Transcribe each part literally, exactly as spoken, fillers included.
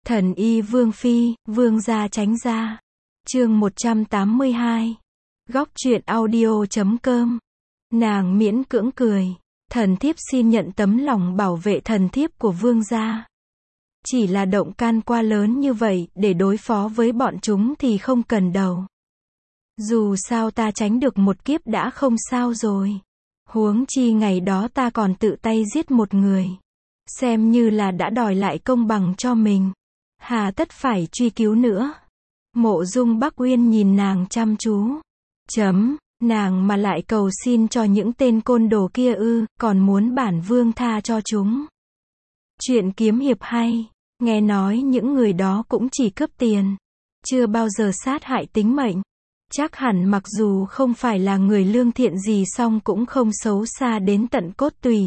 Thần y Vương Phi, Vương gia tránh ra. Chương một trăm tám mươi hai. Góc truyện audio chấm com. Nàng miễn cưỡng cười. Thần thiếp xin nhận tấm lòng bảo vệ thần thiếp của vương gia. Chỉ là động can qua lớn như vậy, để đối phó với bọn chúng thì không cần đâu. Dù sao ta tránh được một kiếp đã không sao rồi. Huống chi ngày đó ta còn tự tay giết một người. Xem như là đã đòi lại công bằng cho mình. Hà tất phải truy cứu nữa. Mộ Dung Bắc Uyên nhìn nàng chăm chú. Chấm, nàng mà lại cầu xin cho những tên côn đồ kia ư, còn muốn bản vương tha cho chúng. Chuyện kiếm hiệp hay, nghe nói những người đó cũng chỉ cướp tiền, chưa bao giờ sát hại tính mệnh. Chắc hẳn mặc dù không phải là người lương thiện gì song cũng không xấu xa đến tận cốt tủy.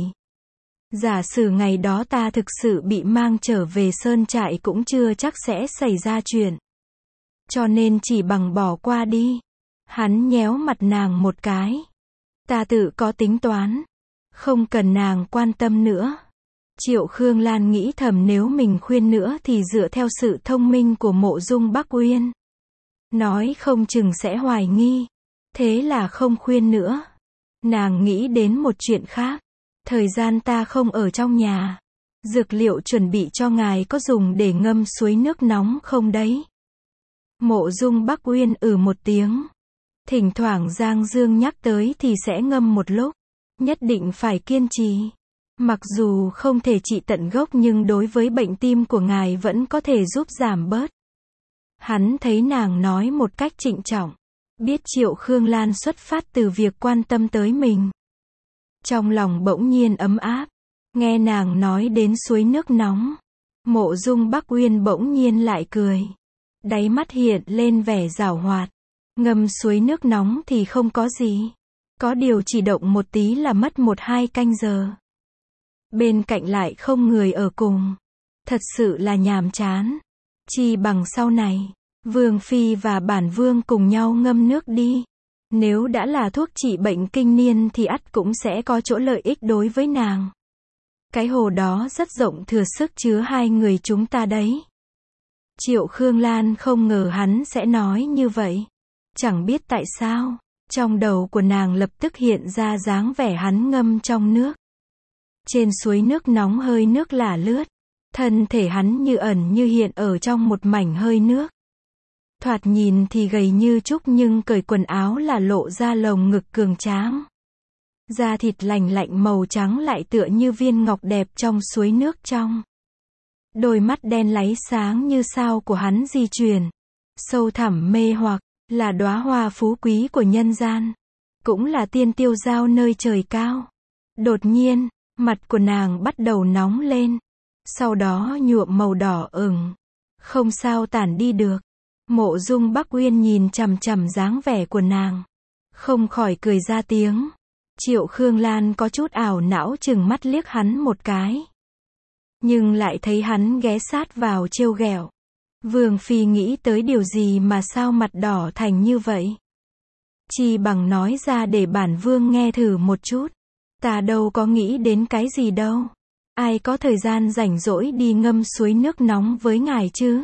Giả sử ngày đó ta thực sự bị mang trở về sơn trại cũng chưa chắc sẽ xảy ra chuyện. Cho nên chỉ bằng bỏ qua đi. Hắn nhéo mặt nàng một cái. Ta tự có tính toán. Không cần nàng quan tâm nữa. Triệu Khương Lan nghĩ thầm nếu mình khuyên nữa thì dựa theo sự thông minh của Mộ Dung Bắc Uyên, nói không chừng sẽ hoài nghi. Thế là không khuyên nữa. Nàng nghĩ đến một chuyện khác. Thời gian ta không ở trong nhà. Dược liệu chuẩn bị cho ngài có dùng để ngâm suối nước nóng không đấy? Mộ Dung Bắc Uyên ừ một tiếng. Thỉnh thoảng Giang Dương nhắc tới thì sẽ ngâm một lúc. Nhất định phải kiên trì. Mặc dù không thể trị tận gốc nhưng đối với bệnh tim của ngài vẫn có thể giúp giảm bớt. Hắn thấy nàng nói một cách trịnh trọng. Biết Triệu Khương Lan xuất phát từ việc quan tâm tới mình. Trong lòng bỗng nhiên ấm áp. Nghe nàng nói đến suối nước nóng. Mộ Dung Bắc Uyên bỗng nhiên lại cười. Đáy mắt hiện lên vẻ giảo hoạt. Ngâm suối nước nóng thì không có gì. Có điều chỉ động một tí là mất một hai canh giờ. Bên cạnh lại không người ở cùng. Thật sự là nhàm chán. Chi bằng sau này, Vương Phi và bản vương cùng nhau ngâm nước đi. Nếu đã là thuốc trị bệnh kinh niên thì ắt cũng sẽ có chỗ lợi ích đối với nàng. Cái hồ đó rất rộng thừa sức chứa hai người chúng ta đấy. Triệu Khương Lan không ngờ hắn sẽ nói như vậy. Chẳng biết tại sao, trong đầu của nàng lập tức hiện ra dáng vẻ hắn ngâm trong nước. Trên suối nước nóng hơi nước lả lướt. Thân thể hắn như ẩn như hiện ở trong một mảnh hơi nước. Thoạt nhìn thì gầy như trúc nhưng cởi quần áo là lộ ra lồng ngực cường tráng. Da thịt lành lạnh màu trắng lại tựa như viên ngọc đẹp trong suối nước trong. Đôi mắt đen láy sáng như sao của hắn di chuyển. Sâu thẳm mê hoặc, là đóa hoa phú quý của nhân gian. Cũng là tiên tiêu giao nơi trời cao. Đột nhiên, mặt của nàng bắt đầu nóng lên. Sau đó nhuộm màu đỏ ửng. Không sao tản đi được. Mộ Dung Bắc Uyên nhìn chằm chằm dáng vẻ của nàng. Không khỏi cười ra tiếng. Triệu Khương Lan có chút ảo não chừng mắt liếc hắn một cái. Nhưng lại thấy hắn ghé sát vào trêu ghẹo. Vương Phi nghĩ tới điều gì mà sao mặt đỏ thành như vậy? Chi bằng nói ra để bản vương nghe thử một chút. Ta đâu có nghĩ đến cái gì đâu. Ai có thời gian rảnh rỗi đi ngâm suối nước nóng với ngài chứ?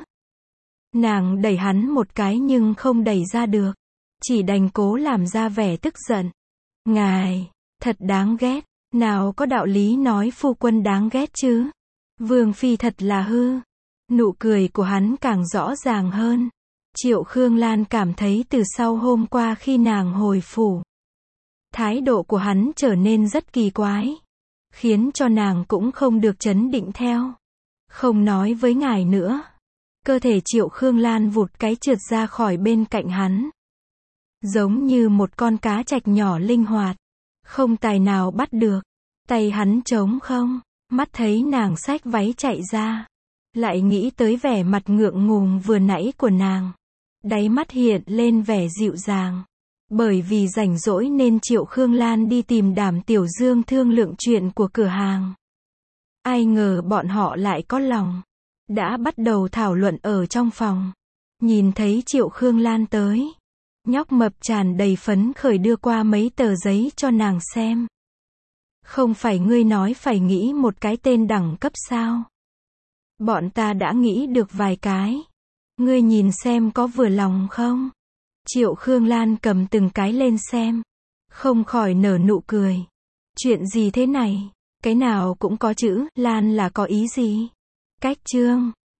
Nàng đẩy hắn một cái nhưng không đẩy ra được. Chỉ đành cố làm ra vẻ tức giận. Ngài, thật đáng ghét. Nào có đạo lý nói phu quân đáng ghét chứ? Vương Phi thật là hư. Nụ cười của hắn càng rõ ràng hơn. Triệu Khương Lan cảm thấy từ sau hôm qua khi nàng hồi phủ, thái độ của hắn trở nên rất kỳ quái. Khiến cho nàng cũng không được trấn định theo. Không nói với ngài nữa. Cơ thể Triệu Khương Lan vụt cái trượt ra khỏi bên cạnh hắn. Giống như một con cá trạch nhỏ linh hoạt. Không tài nào bắt được. Tay hắn trống không. Mắt thấy nàng xách váy chạy ra. Lại nghĩ tới vẻ mặt ngượng ngùng vừa nãy của nàng. Đáy mắt hiện lên vẻ dịu dàng. Bởi vì rảnh rỗi nên Triệu Khương Lan đi tìm Đàm Tiểu Dương thương lượng chuyện của cửa hàng. Ai ngờ bọn họ lại có lòng. Đã bắt đầu thảo luận ở trong phòng. Nhìn thấy Triệu Khương Lan tới. Nhóc mập tràn đầy phấn khởi đưa qua mấy tờ giấy cho nàng xem. Không phải ngươi nói phải nghĩ một cái tên đẳng cấp sao? Bọn ta đã nghĩ được vài cái. Ngươi nhìn xem có vừa lòng không? Triệu Khương Lan cầm từng cái lên xem. Không khỏi nở nụ cười. Chuyện gì thế này? Cái nào cũng có chữ Lan là có ý gì? Cách chương.